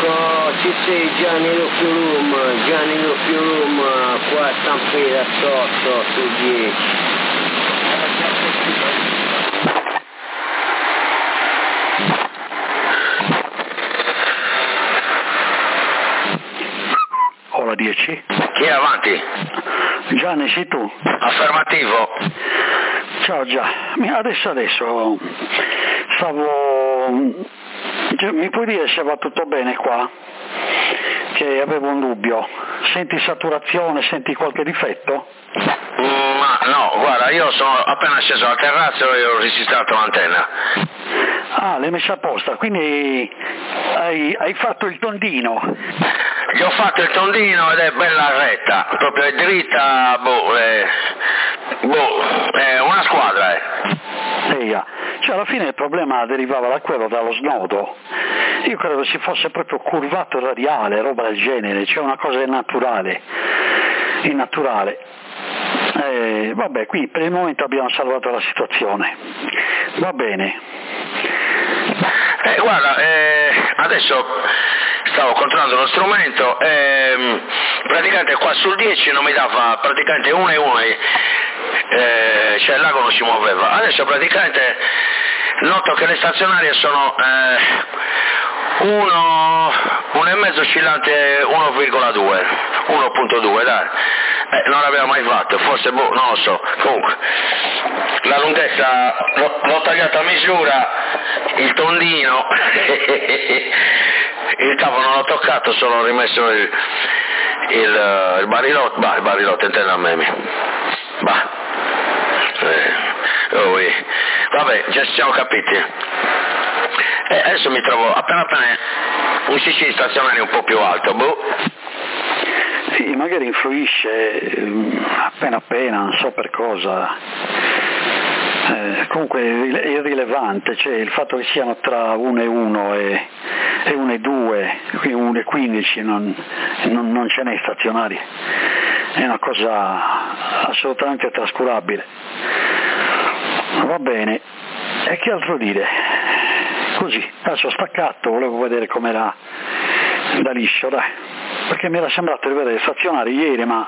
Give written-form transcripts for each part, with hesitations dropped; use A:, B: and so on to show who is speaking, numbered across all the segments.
A: ci sei Gianni lo Fiurum, qua a San Pietro sotto su 10.
B: Ora 10.
C: Chi è avanti?
B: Gianni, sei tu?
C: Affermativo.
B: Ciao adesso mi puoi dire se va tutto bene qua? Che avevo un dubbio. Senti saturazione, senti qualche difetto?
C: Ma no, guarda, io sono appena sceso al terrazzo e ho risistemato l'antenna.
B: Ah, l'hai messa apposta, quindi hai fatto il tondino.
C: Gli ho fatto il tondino ed è bella retta, proprio è dritta, è una squadra,
B: Cioè alla fine il problema derivava da quello, dallo snodo. Io credo si fosse proprio curvato il radiale, roba del genere, cioè una cosa innaturale. Vabbè, qui per il momento abbiamo salvato la situazione. Va bene.
C: Guarda, adesso stavo controllando lo strumento e praticamente qua sul 10 non mi dava praticamente 1 e 1, cioè il lago non si muoveva. Adesso praticamente noto che le stazionarie sono 1,5 oscillante 1,2, 1.2 dai. Non l'abbiamo mai fatto, forse non lo so. Comunque la lunghezza l'ho tagliata a misura, il tondino il capo non l'ho toccato, solo ho rimesso il barilotto, il barilotto intendo a me. Vabbè, già ci siamo capiti. Adesso mi trovo appena un CC di stazionario un po' più alto,
B: Sì, magari influisce appena, non so per cosa. Comunque è irrilevante, cioè il fatto che siano tra 1 e 1 e 1 e 2, qui 1 e 15 non ce n'è stazionari, è una cosa assolutamente trascurabile. Va bene, e che altro dire? Così, adesso ho staccato, volevo vedere com'era da liscio, dai. Perché mi era sembrato di vedere stazionari ieri, ma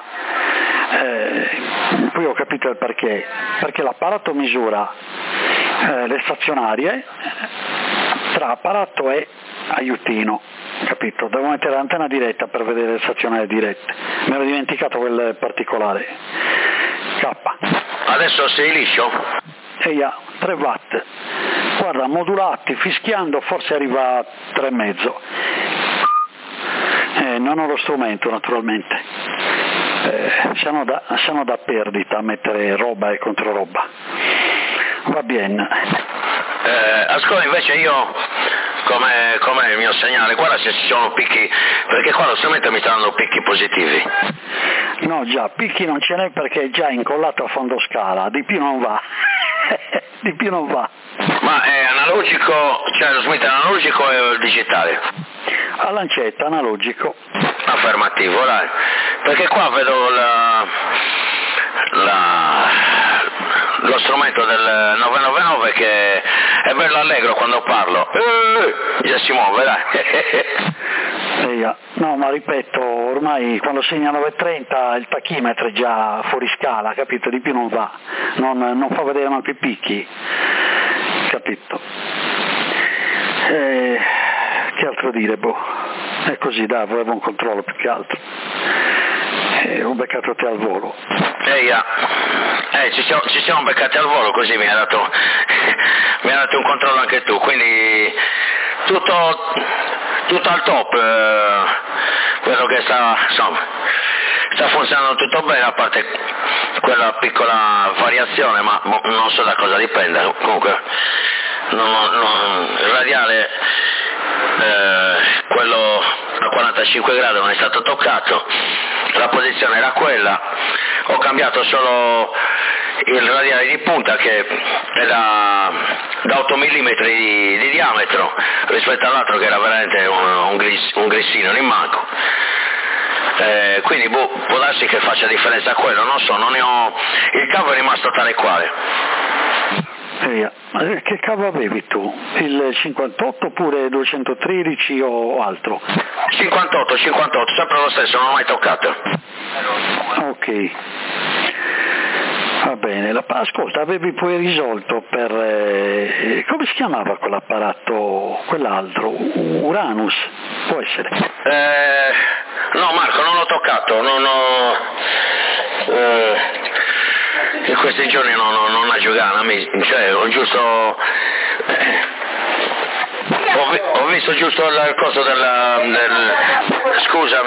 B: poi ho capito il perché l'apparato misura le stazionarie tra apparato e aiutino, capito? Devo mettere l'antenna diretta per vedere le stazionarie dirette, mi ero dimenticato quel particolare. K.
C: Adesso sei liscio?
B: 3 watt, guarda, modulati, fischiando forse arriva a 3,5. Non ho lo strumento naturalmente, sono da perdita a mettere roba e controroba. Va bene.
C: Ascolta, invece io come il mio segnale, guarda se ci sono picchi, perché qua lo strumento mi sta dando picchi positivi.
B: No, già, picchi non ce n'è perché è già incollato a fondo scala, di più non va.
C: Ma è analogico, cioè lo strumento è analogico o digitale?
B: A lancetta, analogico.
C: Affermativo, dai, perché qua vedo lo strumento del 999 che è bello allegro quando parlo, già si muove, dai.
B: No, ma ripeto, ormai quando segna 930 il tachimetro è già fuori scala, capito? Di più non va, non fa vedere neanche i picchi, capito? Che altro dire, è così, dai, volevo un controllo più che altro. Ho beccato te al volo.
C: Ci siamo beccati al volo, così mi ha dato un controllo anche tu, quindi tutto al top, quello che sta funzionando tutto bene, a parte quella piccola variazione, ma non so da cosa dipenda. Comunque il radiale, quello a 45 gradi non è stato toccato, la posizione era quella, ho cambiato solo il radiale di punta che è da 8 mm di diametro rispetto all'altro che era veramente un grissino, un immanco. Quindi può darsi che faccia differenza quello, non so, non ne ho, il cavo è rimasto tale e quale.
B: Che cavo avevi tu? Il 58 oppure 213 o altro?
C: 58, sempre lo stesso, non ho mai toccato.
B: Ok. Va bene, ascolta, avevi poi risolto per, come si chiamava quell'apparato, quell'altro, Uranus, può essere?
C: No Marco, non l'ho toccato, non ho, in questi giorni non ho giocato, cioè ho giusto, ho visto giusto il coso scusami,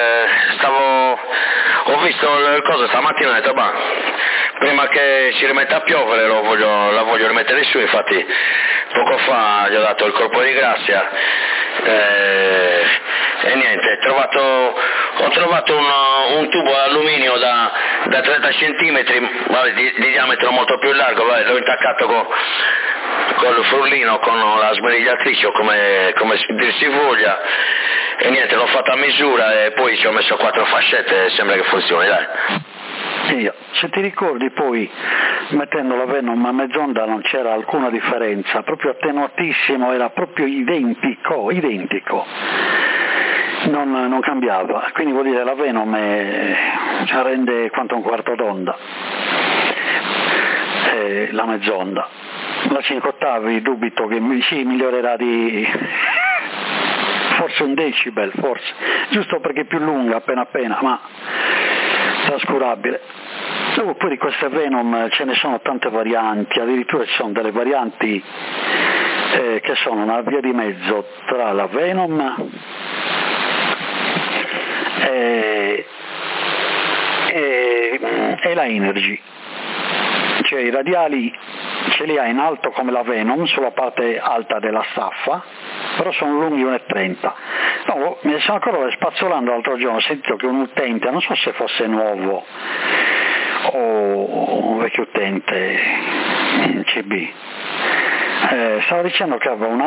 C: ho visto il coso stamattina e ho detto, prima che si rimetta a piovere la voglio rimettere su, infatti poco fa gli ho dato il colpo di grazia e niente, ho trovato un tubo d'alluminio da 30 cm di diametro molto più largo, l'ho intaccato col frullino, con la smerigliatrice o come dir si voglia, e niente, l'ho fatta a misura e poi ci ho messo 4 fascette e sembra che funzioni, dai.
B: Se ti ricordi poi, mettendo la Venom a mezz'onda non c'era alcuna differenza, proprio attenuatissimo, era proprio identico, non cambiava, quindi vuol dire la Venom rende quanto un quarto d'onda, la mezz'onda. La 5 ottavi dubito che migliorerà di forse un decibel, forse, giusto perché è più lunga appena, ma trascurabile. Poi di queste Venom ce ne sono tante varianti, addirittura ci sono delle varianti che sono una via di mezzo tra la Venom e la Energy, cioè i radiali ce li ha in alto come la Venom sulla parte alta della staffa, però sono lunghi 1,30. No, mi sono ancora spazzolando l'altro giorno, ho sentito che un utente, non so se fosse nuovo o un vecchio utente CB, stava dicendo che aveva un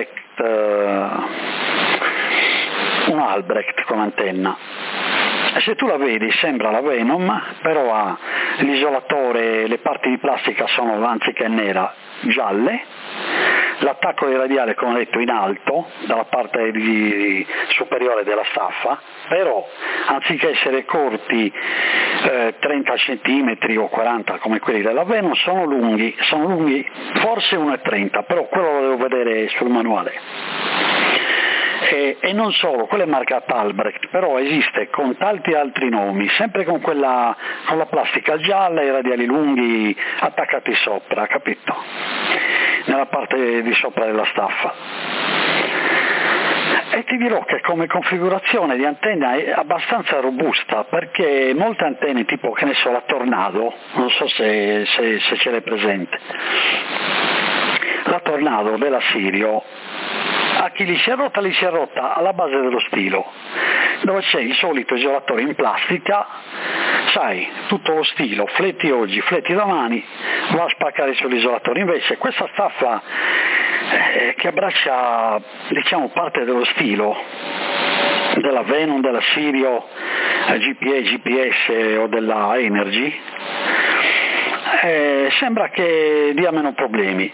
B: Albrecht con antenna, e se tu la vedi sembra la Venom, però ha l'isolatore, le parti di plastica sono, anziché nera, gialle, l'attacco del radiale, come ho detto, in alto dalla parte superiore della staffa, però anziché essere corti 30 cm o 40 come quelli della Venom, sono lunghi forse 1,30, però quello lo devo vedere sul manuale. E non solo, quella è marcata Albrecht, però esiste con tanti altri nomi, sempre con la plastica gialla e i radiali lunghi attaccati sopra, capito? Nella parte di sopra della staffa. E ti dirò che come configurazione di antenna è abbastanza robusta, perché molte antenne, tipo, che ne so, la Tornado, non so se ce l'hai presente, la Tornado della Sirio, a chi li si è rotta alla base dello stilo, dove c'è il solito isolatore in plastica, sai, tutto lo stilo, fletti oggi, fletti domani, va a spaccare sull'isolatore. Invece questa staffa che abbraccia, diciamo, parte dello stilo della Venom, della Sirio, GPA, GPS o della Energy, sembra che dia meno problemi.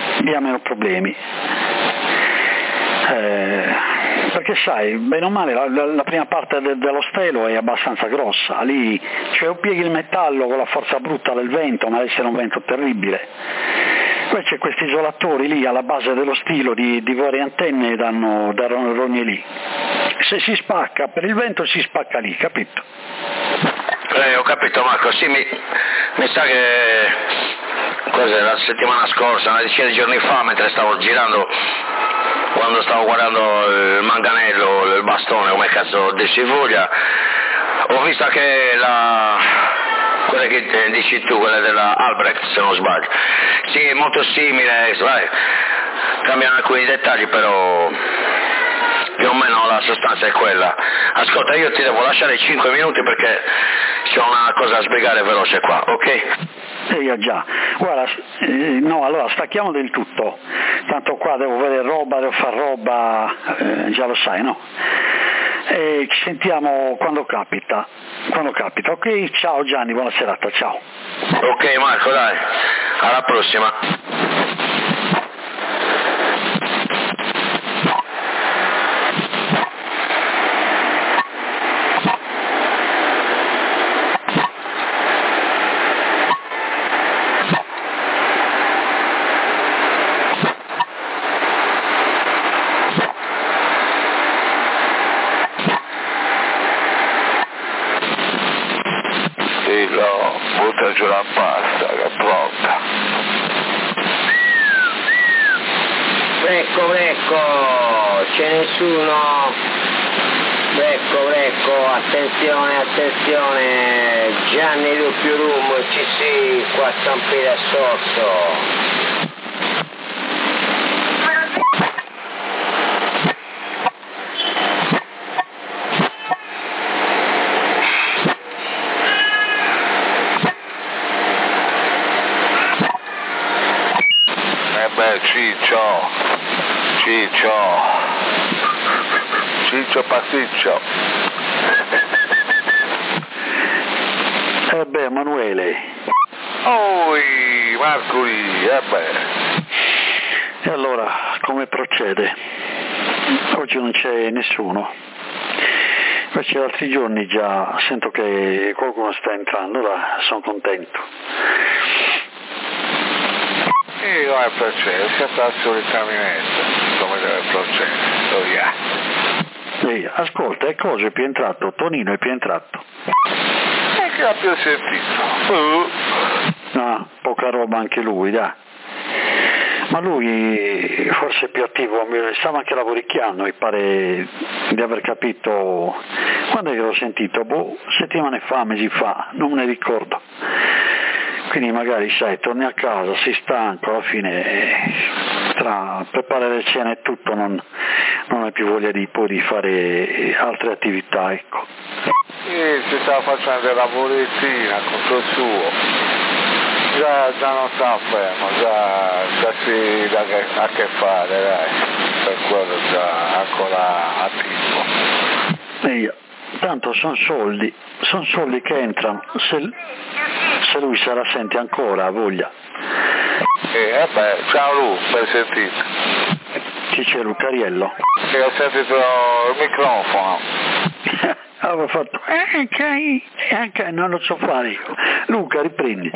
B: Perché sai, bene o male la prima parte dello stelo è abbastanza grossa, lì cioè o pieghi il metallo con la forza brutta del vento, ma deve essere un vento terribile. Poi c'è questi isolatori lì alla base dello stilo di varie antenne, danno rogne lì. Se si spacca per il vento si spacca lì, capito?
C: Ho capito Marco, sì, mi sa che la settimana scorsa, una decina di giorni fa, mentre stavo girando, quando stavo guardando il manganello, il bastone, come cazzo si voglia, ho visto che quelle che dici tu, quelle della Albrecht, se non sbaglio, sì, è molto simile, cambiano alcuni dettagli, però più o meno la sostanza è quella. Ascolta, io ti devo lasciare 5 minuti perché c'ho una cosa da spiegare veloce qua, ok?
B: Già, guarda, no, allora stacchiamo del tutto, tanto qua devo vedere roba, devo fare roba, già lo sai, no? E ci sentiamo quando capita, ok? Ciao Gianni, buona serata, ciao.
C: Ok Marco, dai, alla prossima.
D: mangio la pasta che è pronta.
A: Ecco, c'è nessuno? Ecco, attenzione, Gianni Lupiurum, ci qua San Piero Sorso.
D: Ciccio pasticcio.
B: Emanuele.
D: Oi, Marcoli,
B: E allora, come procede? Oggi non c'è nessuno. Invece altri giorni già sento che qualcuno sta entrando, sono contento.
D: Io è procede, sia la solita minetta, come deve procedere,
B: ascolta, è cosa è più entrato? Tonino è più entrato.
D: E che ha più sentito?
B: No, poca roba anche lui, dai. Ma lui forse è più attivo, stava anche lavoricchiando, mi pare di aver capito. Quando è che l'ho sentito? Settimane fa, mesi fa, non me ne ricordo. Quindi magari sai, torni a casa, sei stanco, alla fine tra preparare cena e tutto non hai più voglia di fare altre attività, ecco.
D: Sì, si sta facendo la lavorettina conto suo, già non sta fermo, già si dà a che fare, dai, per quello già ancora attivo.
B: Tanto sono soldi che entrano, se lui se la sente ancora ha voglia.
D: Ciao Lu, per sentire.
B: Chi c'è Lucariello?
D: Che ho sentito il microfono.
B: Avevo fatto, anche non lo so fare io. Luca, riprendi.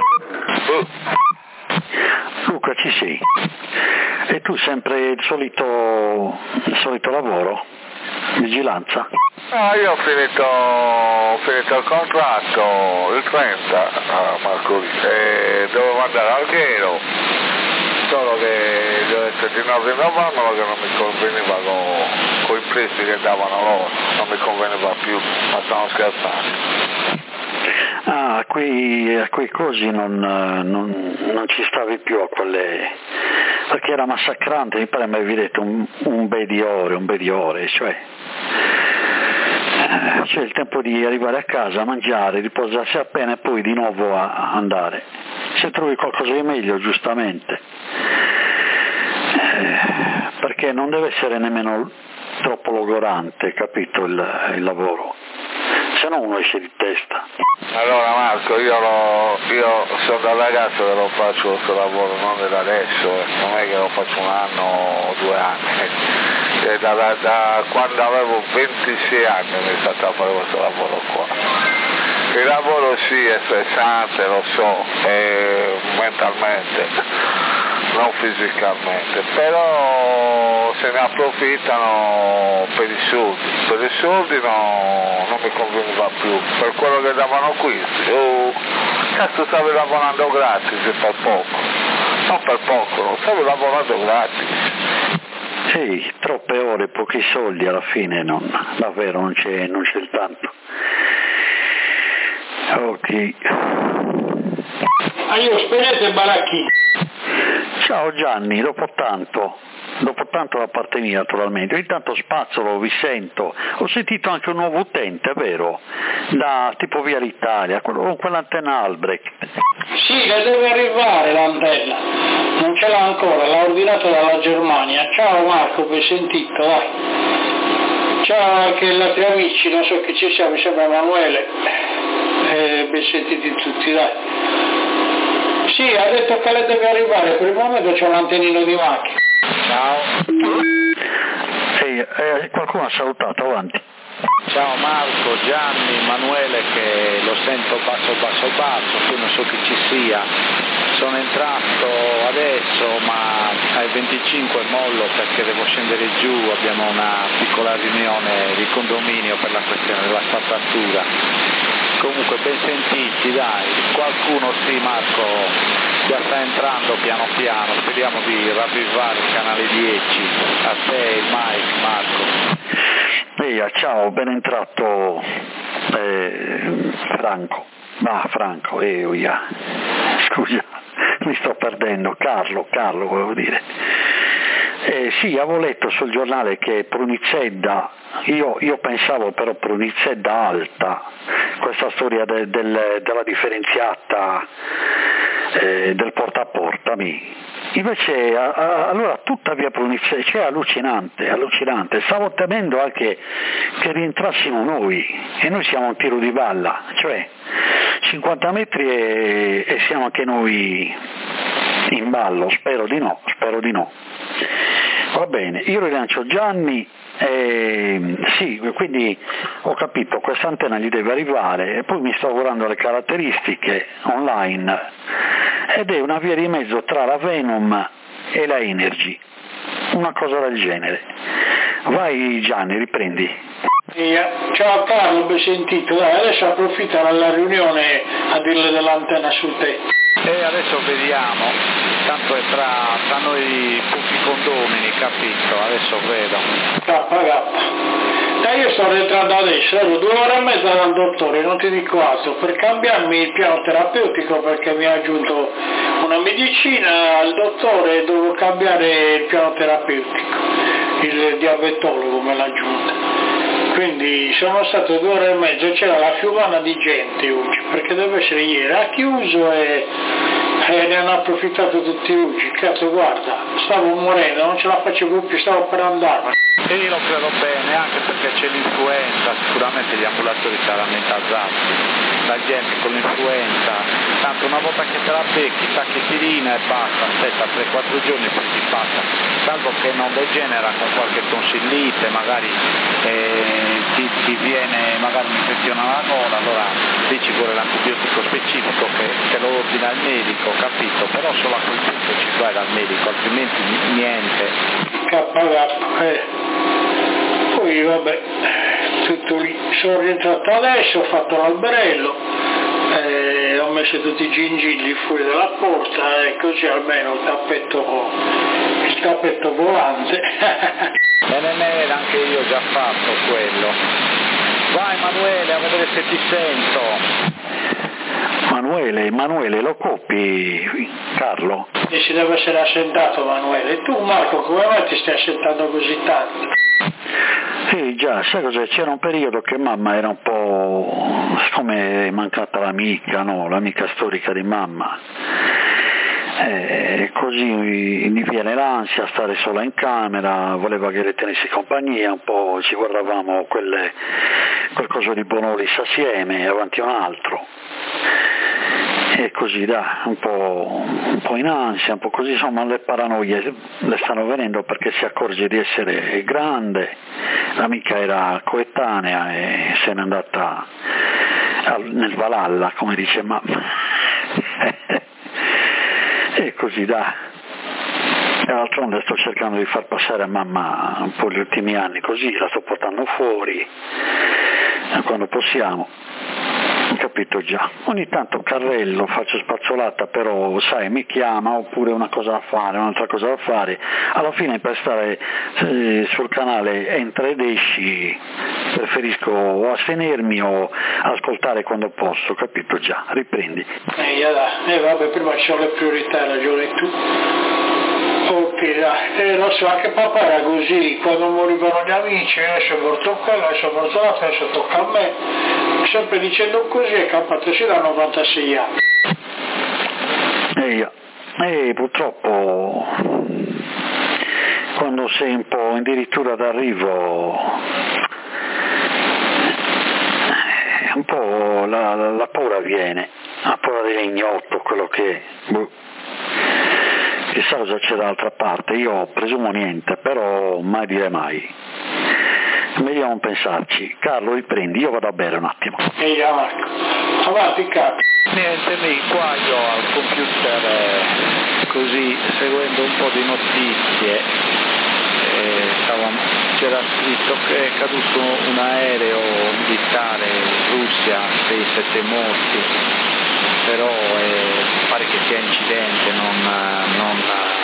B: Luca, ci sei? E tu sempre il solito lavoro? Vigilanza?
D: No, io ho finito il contratto il 30 a Marcoli e dovevo andare al Ghero, solo che gli ho detto di non rinnovarmelo, che non mi conveniva con i prezzi che davano loro, non mi conveniva più, ma stanno scherzando.
B: A quei cosi non ci stavi più a quelle, perché era massacrante, mi pare mi avevi detto un bel di ore, cioè c'è il tempo di arrivare a casa, mangiare, riposarsi appena e poi di nuovo a andare. Se trovi qualcosa di meglio, giustamente, perché non deve essere nemmeno troppo logorante, capito, il lavoro, se no uno esce di testa.
D: Allora Marco, io sono da ragazzo che lo faccio questo lavoro, non da adesso, non è che lo faccio un anno o 2 anni. Da quando avevo 26 anni mi è stato a fare questo lavoro qua. Il lavoro sì è stressante, lo so, mentalmente, non fisicamente, però se ne approfittano per i soldi non mi conveniva più, per quello che davano qui, cazzo stavi lavorando gratis per poco, non per poco, stavi lavorando gratis.
B: Sì, troppe ore, pochi soldi, alla fine davvero non c'è il tanto. Ok.
E: Io spedete baracchi.
B: Ciao Gianni, dopo tanto da parte mia naturalmente, intanto spazzolo, vi sento, ho sentito anche un nuovo utente, è vero? Da tipo via l'Italia, con quell'antenna Albrecht.
E: Sì, le deve arrivare l'antenna, non ce l'ha ancora, l'ha ordinato dalla Germania. Ciao Marco, ben sentito, vai. Ciao anche agli altri amici, non so chi ci sia, mi sembra Emanuele, ben sentiti tutti, dai. Sì, ha detto che le deve arrivare, per il momento c'è un antennino di macchina.
D: Ciao.
B: Qualcuno ha salutato, avanti.
F: Ciao Marco, Gianni, Emanuele, che lo sento basso, poi non so chi ci sia. Sono entrato adesso, ma alle 25 mollo perché devo scendere giù, abbiamo una piccola riunione di condominio per la questione della spazzatura. Comunque ben sentiti, dai, qualcuno sì, Marco, già sta entrando piano piano, speriamo di ravvivare il canale 10. A te il Mike, Marco.
B: Ciao, ben entrato Franco. Franco, scusa, mi sto perdendo, Carlo volevo dire. Sì, avevo letto sul giornale che Prunizzedda, io pensavo però Prunizzedda Alta, questa storia della differenziata del porta a porta, invece allora tutta via Prunizzedda, cioè allucinante, stavo temendo anche che rientrassimo noi, e noi siamo un tiro di balla, cioè 50 metri e siamo anche noi in ballo, spero di no. Va bene, io rilancio Gianni, sì, quindi ho capito, questa antenna gli deve arrivare e poi mi sto guardando le caratteristiche online ed è una via di mezzo tra la Venom e la Energy, una cosa del genere. Vai Gianni, riprendi.
E: Ciao Carlo, ben sentito, dai, adesso approfitta della riunione a dirle dell'antenna sul tetto.
F: E adesso vediamo, tanto è tra noi pochi condomini, capito? Adesso vedo.
E: Dai, io sto rientrando adesso, ero 2 ore e mezza dal dottore, non ti dico altro, per cambiarmi il piano terapeutico perché mi ha aggiunto una medicina al dottore, devo cambiare il piano terapeutico, il diabetologo me l'ha aggiunta. Quindi sono stato 2 ore e mezza, c'era la fiumana di gente oggi, perché deve essere ieri, ha chiuso e ne hanno approfittato tutti oggi. Cazzo, guarda, stavo morendo, non ce la facevo più, stavo per andare.
F: E io lo credo bene, anche perché c'è l'influenza, sicuramente gli ambulatori saranno intasati, la gente con l'influenza, tanto una volta che te la becchi, tachipirina e basta, aspetta 3-4 giorni e poi ti passa, salvo che non degenera con qualche tonsillite, magari ti viene magari un'infezione alla gola, allora lì ci vuole l'antibiotico specifico che lo ordina il medico, capito? Però solo a quel punto ci vai dal medico, altrimenti niente.
E: Poi vabbè, tutto lì, sono rientrato adesso, ho fatto l'alberello, ho messo tutti i gingilli fuori dalla porta e così almeno il tappetto volante.
F: Bene, anche io ho già fatto quello. Vai Emanuele, a vedere se ti sento.
B: Emanuele, lo copi, Carlo?
E: E si deve essere assentato Emanuele. E tu Marco, come mai ti stai assentando così tanto?
B: Sì, già, sai cos'è? C'era un periodo che mamma era un po', siccome è mancata l'amica, no? L'amica storica di mamma. Così mi viene l'ansia, stare sola in camera, voleva che le tenessi compagnia, un po' ci guardavamo quel coso di Bonolis assieme, avanti a un altro. E così un po' in ansia, un po' così, insomma le paranoie le stanno venendo perché si accorge di essere grande, l'amica era coetanea e se n'è andata nel Valhalla, come dice mamma. E così e d'altronde sto cercando di far passare a mamma un po' gli ultimi anni così, la sto portando fuori quando possiamo. Capito già, ogni tanto carrello, faccio spazzolata, però sai mi chiama oppure un'altra cosa da fare, alla fine per stare sul canale entra ed esci preferisco o astenermi o ascoltare quando posso, capito già, riprendi.
E: Vabbè, prima ci sono le priorità, hai ragione tu. Ok, dai, lo so, anche papà era così, quando morivano gli amici, adesso è morto quello, adesso è morto l'altro, adesso tocca a me, sempre dicendo così è campato sì da 96 anni.
B: Purtroppo quando sei un po' addirittura d'arrivo un po' la paura viene, la paura dell'ignoto, quello che chissà cosa c'è dall'altra parte, io presumo niente, però mai dire mai. Vediamo pensarci. Carlo, riprendi, io vado a bere un attimo.
E: Marco, avanti Carlo.
F: Niente, qua io al computer così seguendo un po' di notizie, c'era c'era scritto che è caduto un aereo militare in Russia, 6-7 morti, però pare che sia incidente, non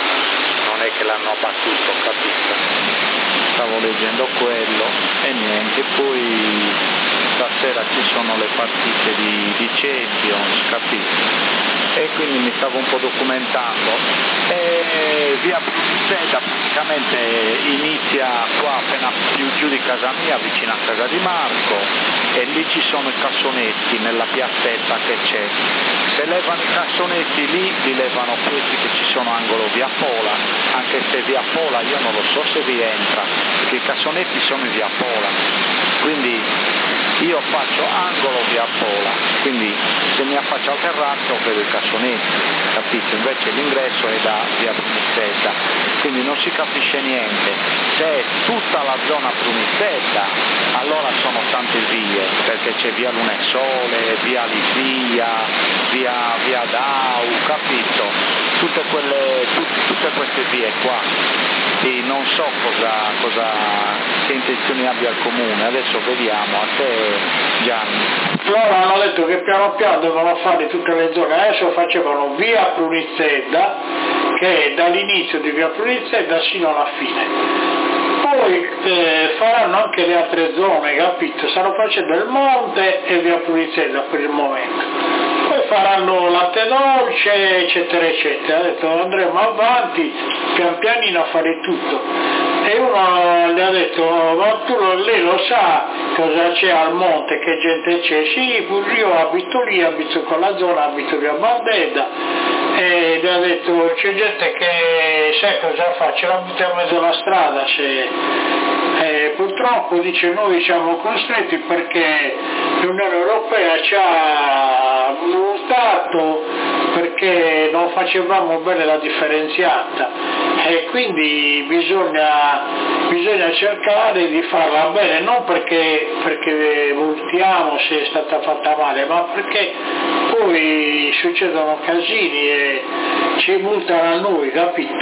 F: è che l'hanno abbattuto, capito? Stavo leggendo quello e niente, poi stasera ci sono le partite di Champions, capito? E quindi mi stavo un po' documentando e via Brunissetta praticamente inizia qua appena più giù di casa mia, vicino a casa di Marco, e lì ci sono i cassonetti nella piazzetta che c'è. Se levano i cassonetti lì, li levano questi che ci sono angolo via Pola, anche se via Pola io non lo so se rientra, perché i cassonetti sono in via Pola, quindi io faccio angolo via Pola, quindi se mi affaccio al terrazzo vedo i cassonetti, capito? Invece l'ingresso è da via Brunissetta, quindi non si capisce niente. Se è tutta la zona Brunissetta, allora sono tante vie, perché c'è via Lunesole, via Lipia, via Dau, capito? Tutte queste vie qua. E non so che intenzioni abbia il comune, adesso vediamo, a te Gianni.
E: Loro hanno detto che piano piano devono fare tutte le zone, adesso facevano via Brunissetta, che è dall'inizio di via Brunissetta sino alla fine. Poi faranno anche le altre zone, capito? Stanno facendo il monte e via Brunissetta per il momento. Poi faranno latte dolce, eccetera, eccetera. Ha detto andremo avanti, pian pianino a fare tutto. E uno le ha detto, ma tu lei lo sa cosa c'è al monte, che gente c'è? Sì, io abito lì, abito con la zona, abito via Bandeda. E le ha detto, c'è gente che sai cosa fa, ce la butta in mezzo alla strada, purtroppo dice noi siamo costretti perché l'Unione Europea ci ha multato perché non facevamo bene la differenziata e quindi bisogna cercare di farla bene, non perché multiamo se è stata fatta male, ma perché poi succedono casini e ci multano a noi, capito?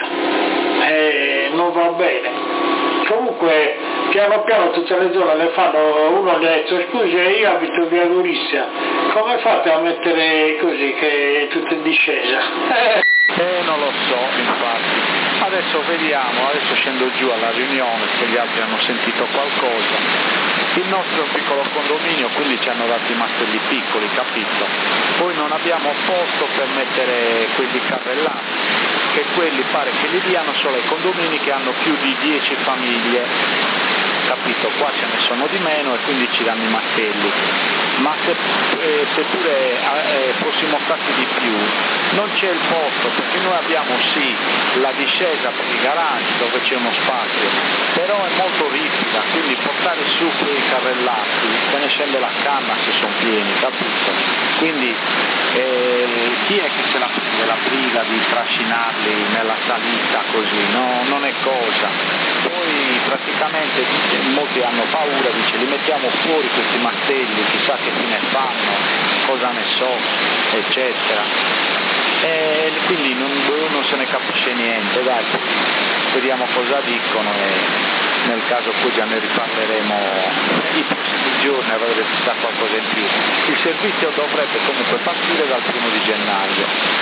E: E non va bene. Comunque piano piano tutte le zone le fanno, uno gli ha detto scusi io abito via Gorizia, come fate a mettere così che è tutto in discesa?
F: Non lo so, infatti. Adesso vediamo, adesso scendo giù alla riunione se gli altri hanno sentito qualcosa. Il nostro è un piccolo condominio, quindi ci hanno dato i mastelli piccoli, capito? Poi non abbiamo posto per mettere quelli carrellati, che quelli pare che li diano solo ai condomini che hanno più di 10 famiglie, capito? Qua ce ne sono di meno e quindi ci danno i mastelli, ma seppure fossimo stati di più non c'è il posto, perché noi abbiamo sì la discesa per i garage dove c'è uno spazio, però è molto ripida, quindi portare su quei carrellati se ne scende la canna se sono pieni, capito? Quindi chi è che se la prende la briga di trascinarli nella salita così? No, non è cosa. Poi praticamente molti hanno paura, dice li mettiamo fuori questi mastelli, chissà che fine fanno, cosa ne so, eccetera. E quindi non se ne capisce niente, dai, vediamo cosa dicono e nel caso poi già ne riparleremo i prossimi giorni a vedere se sta qualcosa in più. Il servizio dovrebbe comunque partire dal 1 gennaio.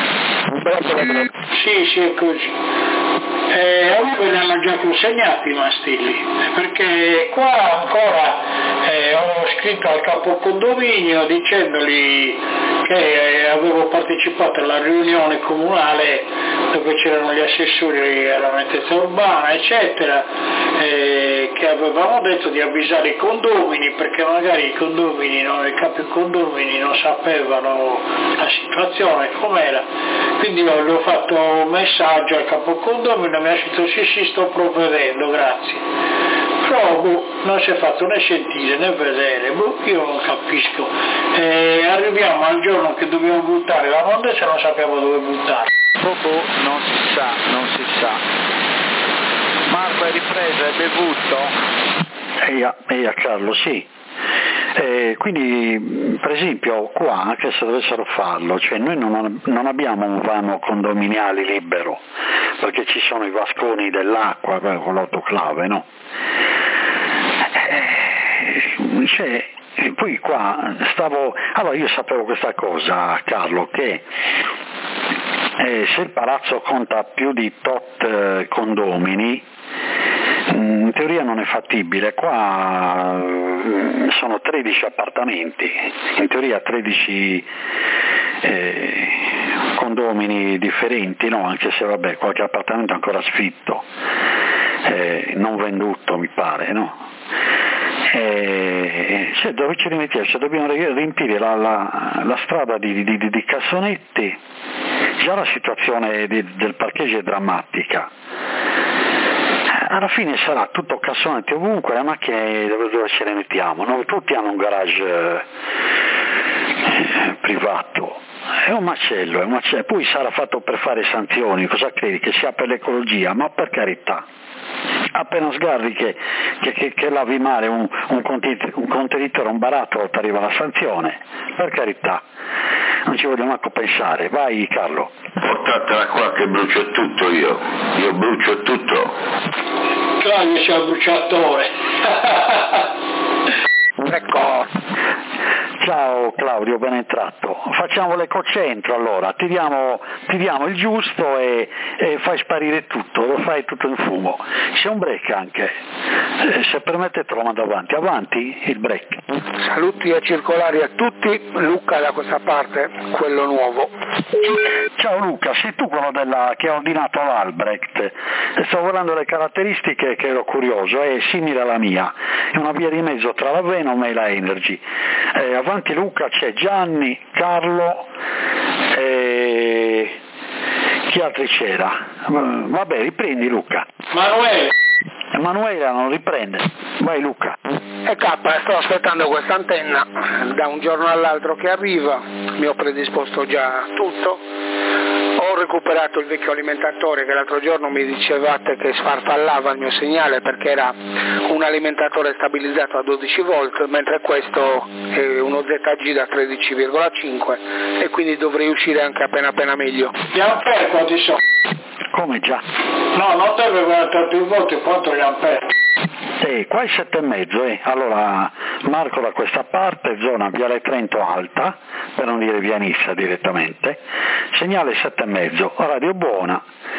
E: Sì, è così. Ve ne hanno già consegnati i mastelli, perché qua ancora ho scritto al capo condominio dicendogli che avevo partecipato alla riunione comunale dove c'erano gli assessori alla nettezza urbana, eccetera, che avevamo detto di avvisare i condomini perché magari i condomini, i capi condomini non sapevano la situazione com'era, quindi io gli ho fatto un messaggio al capo condomino e mi ha scritto sì sto provvedendo, grazie. Però non si è fatto né sentire né vedere, io non capisco. Arriviamo al giorno che dobbiamo buttare la mondezza e non sappiamo dove buttare.
F: Proprio non si sa. Marco, hai ripreso, hai bevuto?
B: Eia Carlo, sì. Quindi per esempio qua anche se dovessero farlo, cioè noi non abbiamo un vano condominiale libero perché ci sono i vasconi dell'acqua con l'autoclave, no? poi qua allora io sapevo questa cosa, Carlo, che se il palazzo conta più di tot condomini, in teoria non è fattibile. Qua sono 13 appartamenti, in teoria 13 condomini differenti, no? Anche se vabbè, qualche appartamento è ancora sfitto, non venduto mi pare, no? Dove ci rimettiamo? Dobbiamo riempire la strada di cassonetti. Già la situazione del parcheggio è drammatica. Alla fine sarà tutto cassonetti ovunque, le macchine dove ce le mettiamo? Non tutti hanno un garage privato. È un macello, poi sarà fatto per fare sanzioni, cosa credi? Che sia per l'ecologia? Ma per carità, appena sgarri che lavi male un contenitore, un barattolo, ti arriva la sanzione, per carità, non ci voglio manco pensare. Vai Carlo.
C: Portatela qua che brucio tutto io brucio tutto.
E: Claudio c'è il bruciatore.
B: Ecco. Ciao Claudio, ben entrato. Facciamo l'ecocentro allora, ti diamo il giusto e fai sparire tutto, lo fai tutto in fumo. C'è un break anche, se permette te lo mando avanti il break.
G: Saluti a circolari a tutti, Luca da questa parte, quello nuovo.
B: Ciao Luca, sei tu quello che ha ordinato l'Albrecht? Sto guardando le caratteristiche che ero curioso, è simile alla mia, è una via di mezzo tra la Venom e la Energy. Avanti Luca c'è Gianni, Carlo, chi altri c'era? Vabbè, riprendi Luca. Emanuela non riprende, vai Luca.
G: Sto aspettando questa antenna da un giorno all'altro che arriva, mi ho predisposto già tutto, ho recuperato il vecchio alimentatore che l'altro giorno mi dicevate che sfarfallava il mio segnale perché era un alimentatore stabilizzato a 12 volt, mentre questo è uno ZG da 13,5 e quindi dovrei uscire anche appena meglio.
E: Gli ampere quanti sono?
B: Come già?
E: No, non deve 43 volte, quanto gli ampere?
B: Qua è 7,5, Allora Marco da questa parte, zona Viale Trento Alta, per non dire Via Nissa direttamente, segnale 7,5, radio buona,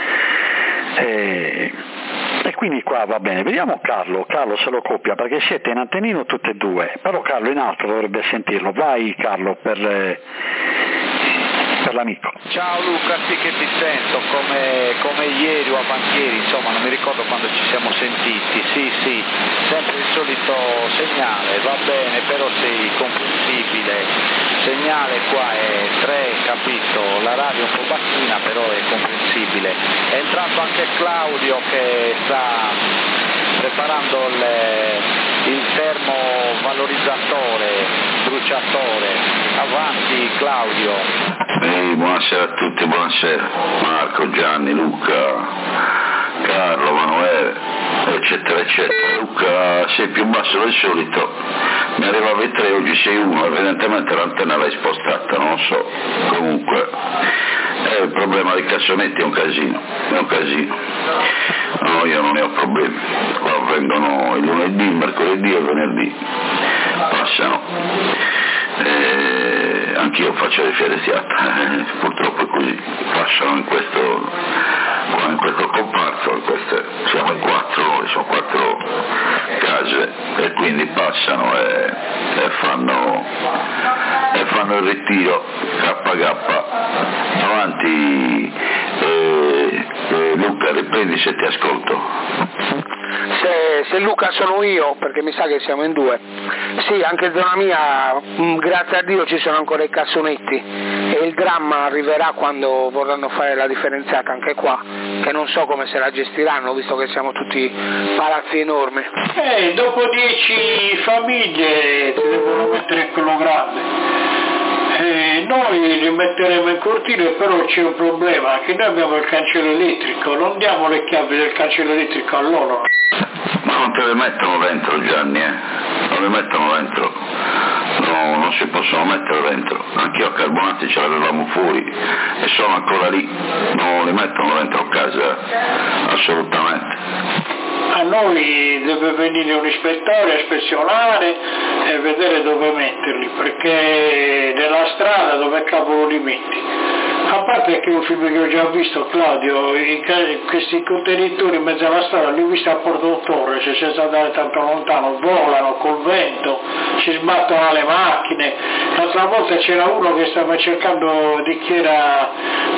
B: e quindi qua va bene. Vediamo Carlo se lo copia, perché siete in antennino tutte e due, però Carlo in alto dovrebbe sentirlo. Vai Carlo per l'amico.
F: Ciao Luca, sì che ti sento come ieri o avantieri, insomma non mi ricordo quando ci siamo sentiti, sì, sempre il solito segnale, va bene, però sei comprensibile, segnale qua è 3, capito, la radio è un po' bassina però è comprensibile. È entrato anche Claudio che sta preparando il termovalorizzatore, bruciatore. Avanti Claudio.
C: Buonasera a tutti, buonasera. Marco, Gianni, Luca, Carlo, Emanuele, eccetera. Luca, sei più basso del solito, mi arrivava il 3, oggi sei 1, evidentemente l'antenna l'hai spostata, non lo so. Comunque, il problema dei cassonetti è un casino. No, io non ne ho problemi. Qua vengono il lunedì, il mercoledì e il venerdì. Passano. Anch'io faccio le fieriziate, purtroppo è così, passano in questo comparto, siamo in 4, sono 4 case e quindi passano e fanno il ritiro KK. Avanti Luca, riprendi se ti ascolto.
G: Se Luca sono io, perché mi sa che siamo in 2, sì, anche zona mia, grazie a Dio ci sono ancora i cassonetti e il dramma arriverà quando vorranno fare la differenziata anche qua, che non so come se la gestiranno, visto che siamo tutti palazzi enormi.
E: Dopo 10 famiglie si devono mettere quello grande. Noi li metteremo in cortile, però c'è un problema, che noi abbiamo il cancello elettrico, non diamo le chiavi del cancello elettrico a loro.
C: Ma non te le mettono dentro Gianni, non le mettono dentro, no, non si possono mettere dentro, anch'io a Carbonati ce l'avevamo fuori e sono ancora lì, non li mettono dentro casa, assolutamente.
E: A noi deve venire un ispettore a ispezionare e vedere dove metterli, perché nella strada dove cavolo li metti? A parte che è un film che ho già visto, Claudio, questi contenitori in mezzo alla strada, li ho visti a Porto Torre, cioè senza andare tanto lontano, volano col vento, si sbattono alle macchine. L'altra volta c'era uno che stava cercando di chi era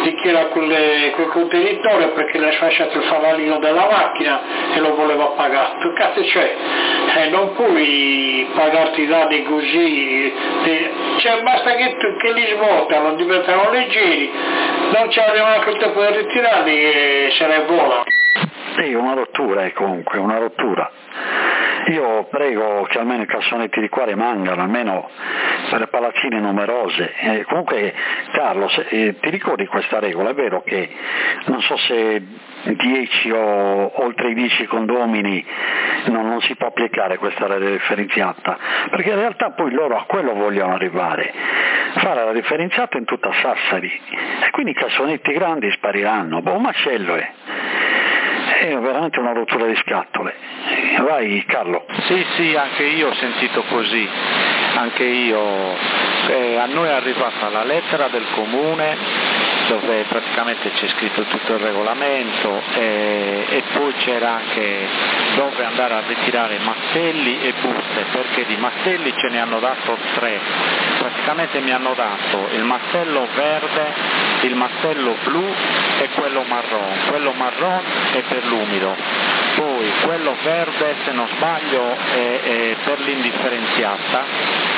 E: quel contenitore perché le ha sfasciato il fanalino della macchina e lo voleva pagare. Che cazzo c'è? Non puoi pagarti i danni così, cioè basta che li svuotano, diventano leggeri, non c'è neanche il tempo di ritirarli e se ne volano.
B: Sì, una rottura comunque, una rottura. Io prego che almeno i cassonetti di qua rimangano, almeno per le palazzine numerose. Comunque Carlo, ti ricordi questa regola? È vero che non so se 10 o oltre i 10 condomini non si può applicare questa rete differenziata, perché in realtà poi loro a quello vogliono arrivare, fare la differenziata in tutta Sassari, e quindi i cassonetti grandi spariranno, un macello è veramente una rottura di scatole. Vai Carlo.
F: Sì, anche io ho sentito così, anche io. A noi è arrivata la lettera del comune dove praticamente c'è scritto tutto il regolamento e poi c'era anche dove andare a ritirare masselli e buste, perché di masselli ce ne hanno dato 3, praticamente mi hanno dato il massello verde, il massello blu e quello marron è per l'umido, poi quello verde se non sbaglio è per l'indifferenziata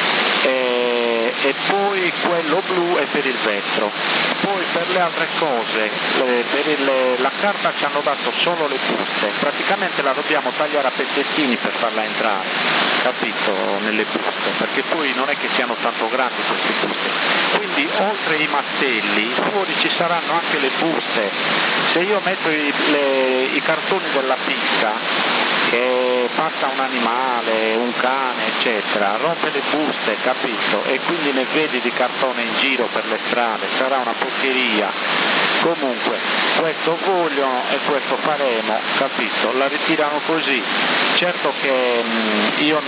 F: e poi quello blu è per il vetro. Poi per le altre cose, per la carta ci hanno dato solo le buste, praticamente la dobbiamo tagliare a pezzettini per farla entrare, capito, nelle buste, perché poi non è che siano tanto grandi queste buste. Quindi oltre i masselli, fuori ci saranno anche le buste. Se io metto i cartoni della pizza, che passa un animale, un cane, eccetera, rompe le buste, capito? E quindi ne vedi di cartone in giro per le strade, sarà una porcheria. Comunque, questo vogliono e questo faremo, capito? La ritirano così. Certo che io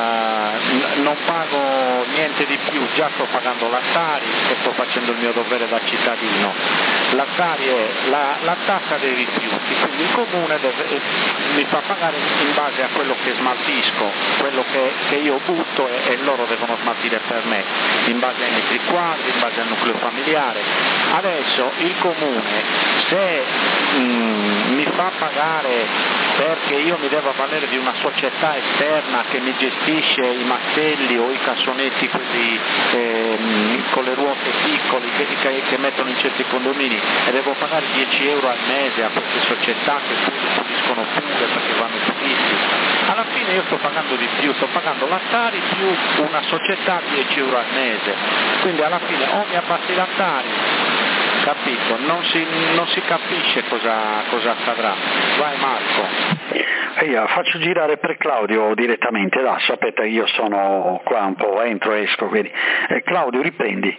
F: non pago niente di più, già sto pagando la Tari e sto facendo il mio dovere da cittadino. La Tari è la tassa dei rifiuti, quindi il comune mi fa pagare in base a quello che smaltisco, quello che io butto e loro devono smaltire per me, in base ai metri quadri, in base al nucleo familiare. Adesso il comune, se mi fa pagare perché io mi devo avvalere di una società esterna che mi gestisce i masselli o i cassonetti, quelli con le ruote piccoli che mettono in certi condomini, e devo pagare 10 euro al mese a queste società che poi puliscono pure perché vanno puliti. Alla fine io sto pagando di più, sto pagando la Tari più una società 10 euro al mese, quindi alla fine o mi abbassi la Tari, capito? Non si capisce cosa accadrà. Vai Marco.
B: Io faccio girare per Claudio direttamente, sapete io sono qua un po', entro e esco, quindi Claudio riprendi.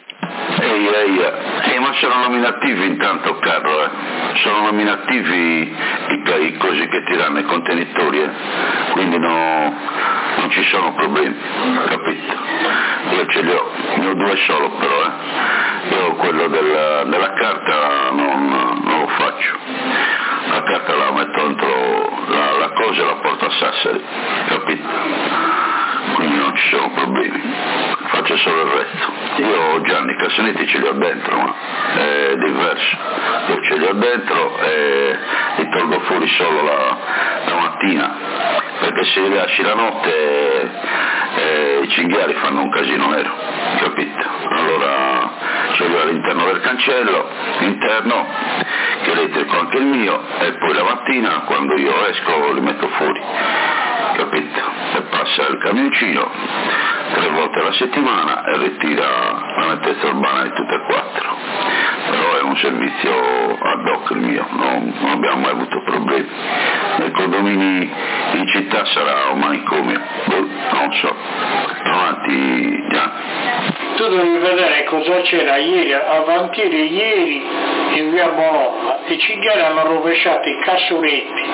C: Ma sono nominativi intanto Carlo, sono nominativi i cosi che ti danno i contenitori, quindi non ci sono problemi, capito? Io ce li ho, ne ho 2 solo però, io quello della carta non lo faccio, la carta la metto dentro la cosa e la porto a Sassari, capito? Quindi non ci sono problemi, faccio solo il resto. Io Gianni i cassonetti ce li ho dentro, ma è diverso, io ce li ho dentro e li tolgo fuori solo la mattina, perché se li lasci la notte i cinghiali fanno un casino nero, capito? Allora ce li ho all'interno del cancello, interno, che è elettrico anche il mio, e poi la mattina quando io esco li metto fuori, capito? E passa il camioncino 3 volte alla settimana e ritira la nettezza urbana di tutte e 4. Però è un servizio ad hoc il mio, non abbiamo mai avuto problemi. Nei condomini in città sarà un manicomio, non so. Avanti Gianni.
E: Tu devi vedere cosa c'era ieri, ieri in via Bologna, i cinghiali hanno rovesciato i cassonetti,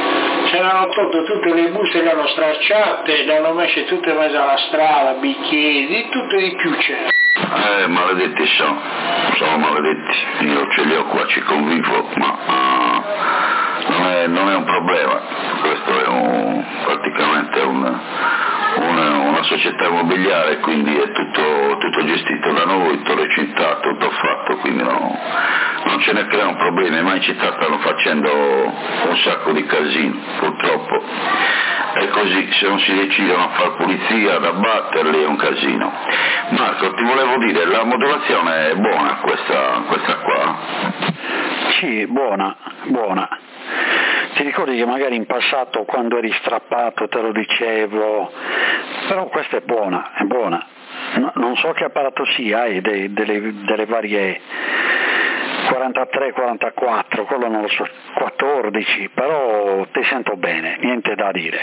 E: se ne hanno tolto tutte le buste, le hanno stracciate, le hanno messe tutte in mezzo alla strada, bicchieri, di tutto e di più c'è.
H: Maledetti sono maledetti, io ce li ho qua, ci convivo, ma non è un problema, questo è praticamente una società immobiliare, quindi è tutto gestito da noi, tutto recintato, tutto fatto, quindi non ce ne creano problemi, ma in città stanno facendo un sacco di casino, purtroppo. È così, se non si decidono a fare pulizia, ad abbatterli, è un casino. Marco, ti volevo dire, la modulazione è buona questa qua?
B: Sì, buona. Ti ricordi che magari in passato quando eri strappato te lo dicevo, però questa è buona. No, non so che apparato sia, hai delle varie 43, 44, quello non lo so, 14, però ti sento bene, niente da dire.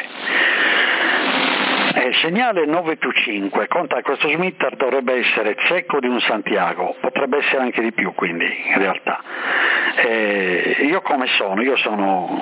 B: Segnale 9+5, conta che questo smitter dovrebbe essere cieco di un Santiago, potrebbe essere anche di più, quindi in realtà. Io come sono? Io sono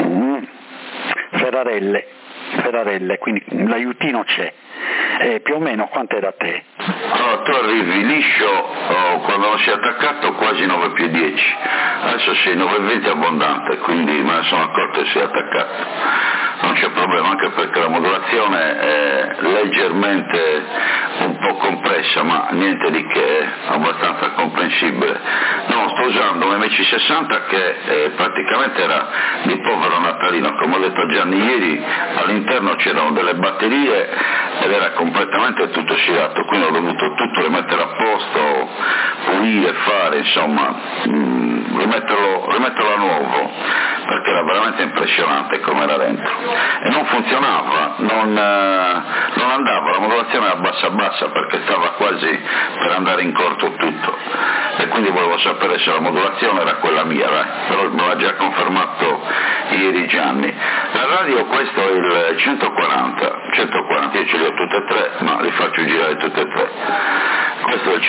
B: Ferrarelle, quindi l'aiutino c'è. Più o meno quanto è da te?
H: Tu arrivi liscio quando non sei attaccato quasi 9+10, adesso sei 9+20 abbondante, quindi me ne sono accorto che sei attaccato. Non c'è problema, anche perché la modulazione è leggermente un po' compressa, ma niente di che, abbastanza comprensibile. No, sto usando un MC60 che praticamente era di povero natalino, come ho detto a Gianni ieri, all'interno c'erano delle batterie ed era completamente tutto sciato, quindi ho dovuto tutto rimettere a posto, pulire, fare, insomma, rimetterlo a nuovo, perché era veramente impressionante come era dentro. E non funzionava, non andava, la modulazione era bassa perché stava quasi per andare in corto tutto, e quindi volevo sapere se la modulazione era quella mia, però me l'ha già confermato ieri Gianni. La radio, questo è il 140, io ce li ho tutte e tre, ma li faccio girare tutte e tre. Questo è il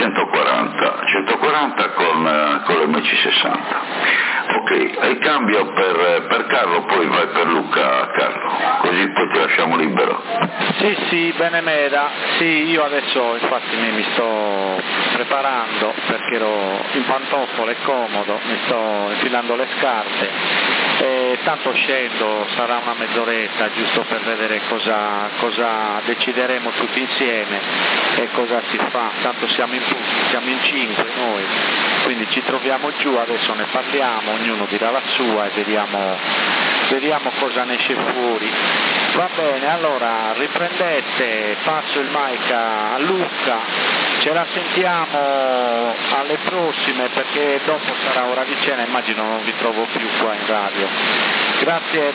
H: 140 con l'MC60. Ok, e cambio per Carlo, poi vai per Luca, Carlo, così poi ti lasciamo libero.
F: Sì, Benemera, sì, io adesso infatti mi sto preparando perché ero in pantofole, comodo, mi sto infilando le scarpe e tanto scendo, sarà una mezz'oretta giusto per vedere cosa decideremo tutti insieme e cosa si fa, tanto siamo in 5 noi, quindi ci troviamo giù, adesso ne parliamo, ognuno dirà la sua e vediamo cosa ne esce fuori. Va bene, allora riprendete, passo il mic a Luca, ce la sentiamo alle prossime perché dopo sarà ora di cena, immagino non vi trovo più qua in radio. Grazie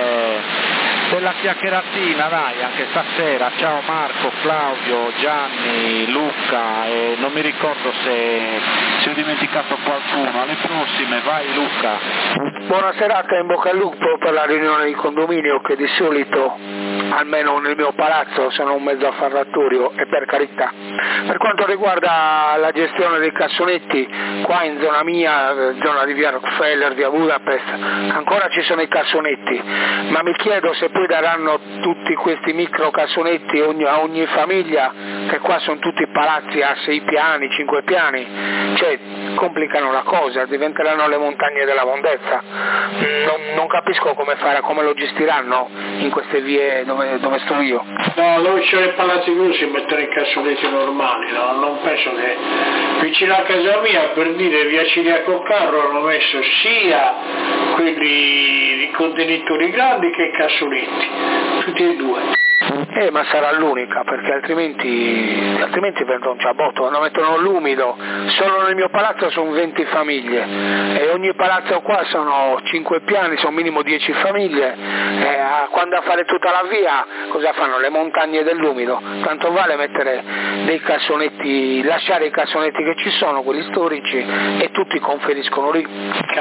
F: della chiacchieratina, dai, anche stasera. Ciao Marco, Claudio, Gianni, Luca, e non mi ricordo se ho dimenticato qualcuno. Alle prossime, vai Luca.
G: Buona serata, in bocca al lupo per la riunione di condominio che di solito, almeno nel mio palazzo, sono un mezzo affarratorio, e per carità. Per quanto riguarda la gestione dei cassonetti, qua in zona mia, zona di via Rockefeller, via Budapest, ancora ci sono i cassonetti, ma mi chiedo se poi daranno tutti questi micro cassonetti a ogni famiglia, che qua sono tutti palazzi a 6 piani, 5 piani, cioè complicano la cosa, diventeranno le montagne della bondezza. Non capisco come lo gestiranno in queste vie dove sto io.
E: No, dove c'è i palazzi chiusi si mettono i cassonetti normali, no? Non penso che vicino a casa mia, per dire, via Ciriaco Carro hanno messo sia quelli di contenitori grandi che i cassonetti, tutti e due.
G: Ma sarà l'unica, perché altrimenti vendono un ciabotto, lo mettono l'umido. Solo nel mio palazzo sono 20 famiglie e ogni palazzo qua sono 5 piani, sono minimo 10 famiglie, quando a fare tutta la via cosa fanno? Le montagne dell'umido. Tanto vale mettere dei cassonetti, lasciare i cassonetti che ci sono, quelli storici, e tutti conferiscono lì.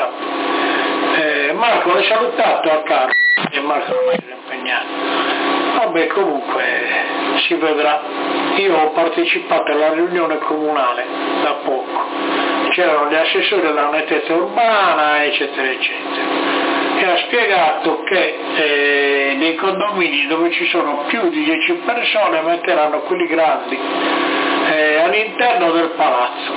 E: Marco, l'hai salutato a Carlo e Marco non è impegnato. Vabbè, comunque si vedrà. Io ho partecipato alla riunione comunale da poco, c'erano gli assessori della nettezza urbana, eccetera eccetera, che ha spiegato che nei condomini dove ci sono più di 10 persone metteranno quelli grandi all'interno del palazzo,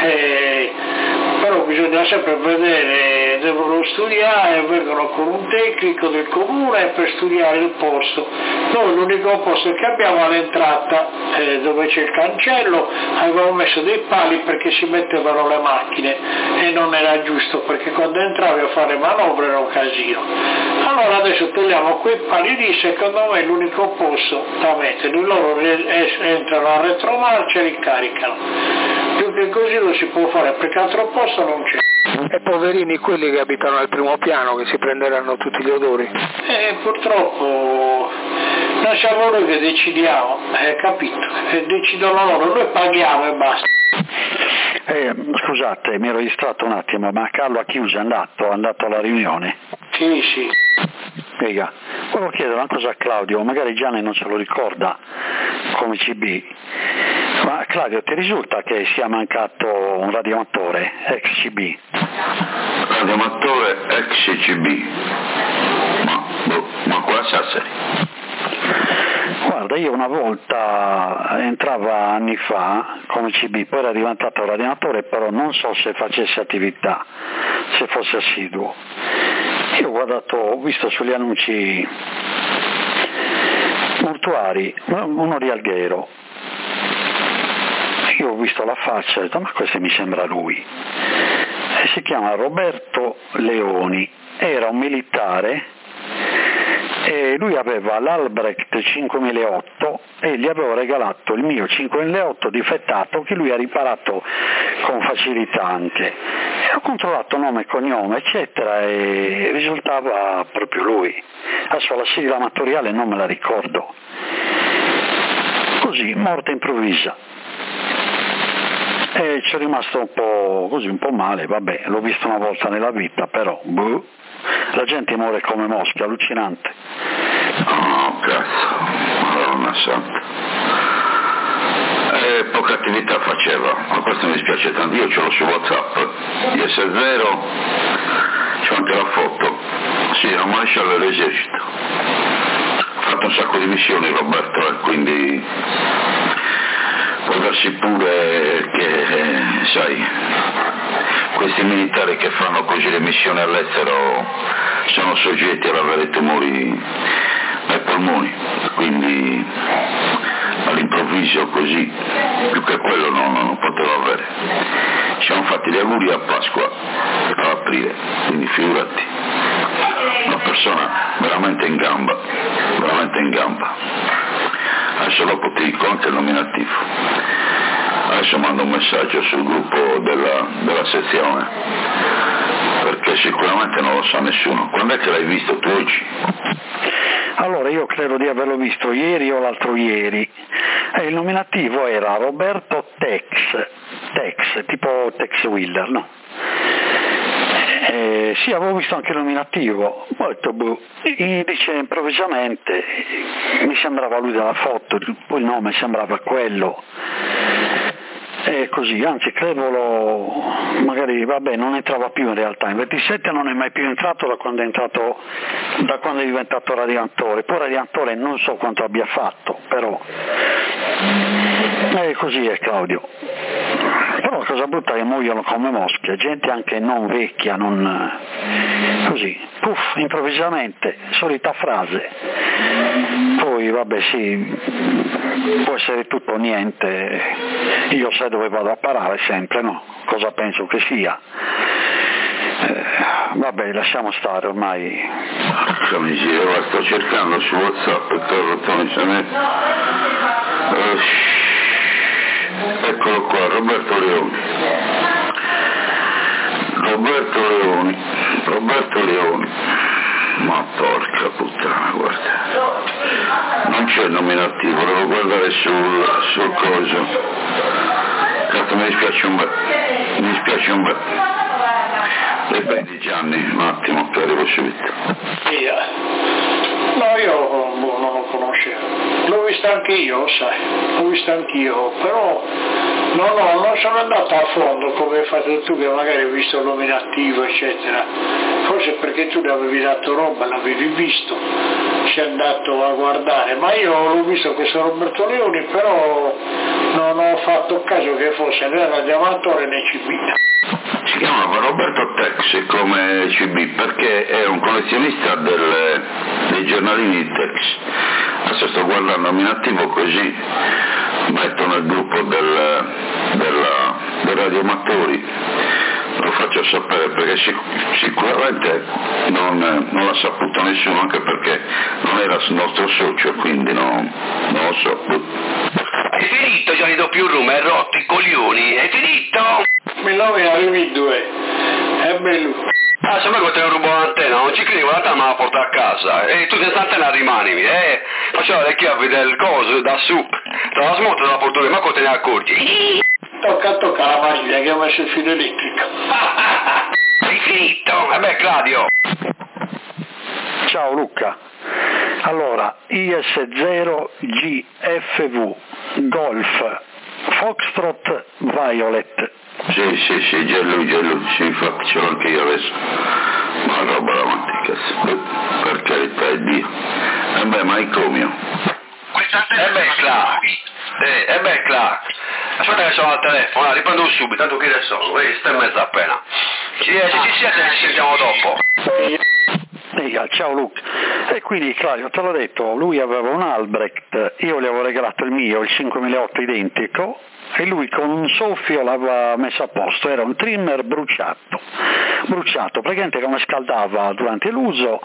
E: però bisogna sempre vedere, devono studiare, vengono con un tecnico del comune per studiare il posto. Noi l'unico posto che abbiamo all'entrata dove c'è il cancello avevamo messo dei pali perché si mettevano le macchine e non era giusto, perché quando entravi a fare manovre era un casino. Allora adesso togliamo quei pali lì, secondo me è l'unico posto da mettere, loro entrano a retromarcia e ricaricano, più che così lo si può fare perché altro posto non c'è.
G: E poverini quelli che abitano al primo piano, che si prenderanno tutti gli odori.
E: Purtroppo non siamo noi che decidiamo, capito? Decidono loro, noi paghiamo e basta.
B: Scusate, mi ero distratto un attimo, ma Carlo a chiuso, è andato alla riunione?
E: Sì.
B: Spiega, volevo chiedere una cosa a Claudio, magari Gianni non se lo ricorda come CB, ma Claudio, ti risulta che sia mancato un radioamatore ex CB?
H: Radioamatore ex CB? Ma qua Sassari?
B: Guarda, io una volta entrava anni fa come CB, poi era diventato radioamatore, però non so se facesse attività, se fosse assiduo. Io ho visto sugli annunci mortuari uno di Alghero, io ho visto la faccia e ho detto ma questo mi sembra lui, e si chiama Roberto Leoni, era un militare e lui aveva l'Albrecht 5008 e gli avevo regalato il mio 5008 difettato che lui ha riparato con facilità anche, e ho controllato nome e cognome eccetera e risultava proprio lui. Adesso la sigla amatoriale non me la ricordo, così morte improvvisa e ci è rimasto un po' male, vabbè, l'ho visto una volta nella vita, però la gente muore come mosche, allucinante.
H: Oh cazzo, Madonna santa. Poca attività faceva, ma questo mi dispiace tanto, io ce l'ho su WhatsApp, IS0, c'ho anche la foto, sì, è un maresciallo dell'esercito, ha fatto un sacco di missioni Roberto, e quindi può darsi pure che, sai, questi militari che fanno così le missioni all'estero sono soggetti ad avere tumori ai polmoni, quindi all'improvviso così, più che quello non poteva avere. Ci siamo fatti gli auguri a Pasqua, a aprile, quindi figurati, una persona veramente in gamba. Adesso dopo ti dico anche il nominativo. Adesso mando un messaggio sul gruppo della sezione, perché sicuramente non lo sa nessuno. Quando è che l'hai visto tu oggi?
B: Allora io credo di averlo visto ieri o l'altro ieri, e il nominativo era Roberto Tex, tipo Tex Willer, no? Sì, avevo visto anche il nominativo, ho detto dice improvvisamente, mi sembrava lui dalla foto, poi il nome sembrava quello, e così, anzi credo magari, vabbè, non entrava più in realtà, in 27 non è mai più entrato da quando è diventato radiatore, poi radiatore non so quanto abbia fatto, però così è Claudio. Però la cosa brutta è che muoiono come mosche, gente anche non vecchia, non così, puff, improvvisamente, solita frase. Poi vabbè sì, può essere tutto o niente, io sai dove vado a parare sempre, no? Cosa penso che sia. Vabbè, lasciamo stare ormai.
H: Amici, sto cercando su WhatsApp per Tony. Eccolo qua, Roberto Leoni, ma porca puttana, guarda, non c'è il nominativo, devo guardare sul coso, cazzo mi dispiace un bel, le prendi Gianni, un attimo che arrivo subito.
E: No, io non lo conoscevo, l'ho visto anche io, sai, però non sono andato a fondo come hai fatto tu, che magari hai visto il nominativo eccetera, forse perché tu ne avevi dato roba, l'avevi visto, sei andato a guardare, ma io l'ho visto questo Roberto Leoni, però non ho fatto caso che fosse né radioamatore né CB.
H: Si chiamava Roberto Tex come CB perché è un collezionista dei giornalini di Tex. Adesso sto guardando in attivo, così metto nel gruppo dei radioamatori, lo faccio sapere perché sicuramente non l'ha saputo nessuno, anche perché non era il nostro socio, quindi non lo so.
C: È finito Gianni doppio rum, è rotto i coglioni, è finito!
E: Mi nomina arrivi due, è bello.
C: Ah, sembra che te ne rubo l'antenna, non ci credevo, l'altra me la porta a casa, e tu senza antenna rimani, faceva le chiavi del coso, da su, tra la smonta e la portura, ma te ne accorgi?
E: Tocca la maniglia che ho messo il filo elettrico.
C: Hai finito? Claudio!
B: Ciao Luca. Allora, IS0GFV Golf Foxtrot Violet.
H: Sì, già lui, sì, infatti ce l'ho anche io adesso. Ma roba davanti, cazzo, per carità di Dio. Ma è comio.
C: Clark. Aspetta che sono al telefono, riprendo subito, tanto che adesso, sta in mezzo appena. Ci siete, ci sentiamo dopo.
B: Ciao Luca. E quindi Claudio, te l'ho detto, lui aveva un Albrecht, io gli avevo regalato il mio, il 5008 identico, e lui con un soffio l'aveva messo a posto, era un trimmer bruciato, praticamente come scaldava durante l'uso,